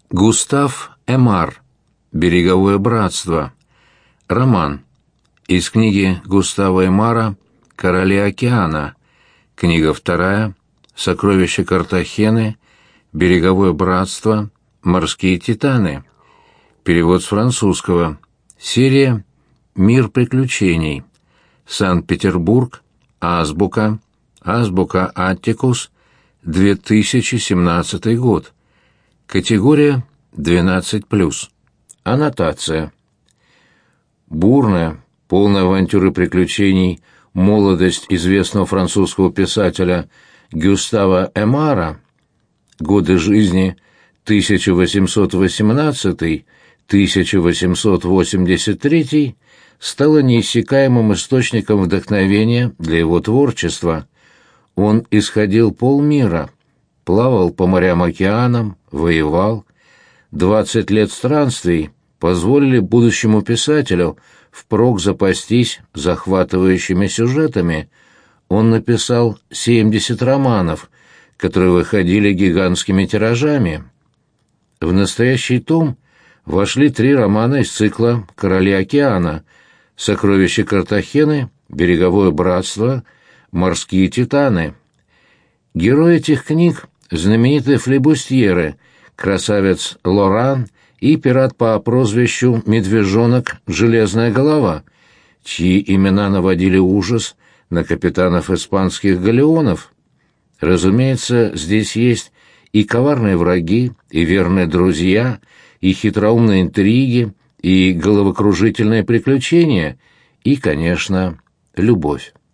Густав Эмар. «Береговое братство». Роман. Из книги Густава Эмара «Короли океана». Книга вторая. «Сокровища Картахены», «Береговое братство», «Морские титаны». Перевод с французского. Серия «Мир приключений». Санкт-Петербург. Азбука. Азбука Аттикус. 2017 год. Категория 12+. Аннотация. Бурная, полная авантюр и приключений молодость известного французского писателя Гюстава Эмара, годы жизни 1818-1883, стала неиссякаемым источником вдохновения для его творчества. Он исходил полмира, плавал по морям-океанам, воевал. 20 лет странствий позволили будущему писателю впрок запастись захватывающими сюжетами. Он написал 70 романов, которые выходили гигантскими тиражами. В настоящий том вошли 3 романа из цикла «Короли океана», «Сокровища Картахены», «Береговое братство», «Морские титаны». Герои этих книг — знаменитые флебустьеры, красавец Лоран и пират по прозвищу Медвежонок Железная голова, чьи имена наводили ужас на капитанов испанских галеонов. Разумеется, здесь есть и коварные враги, и верные друзья, и хитроумные интриги, и головокружительные приключения, и, конечно, любовь.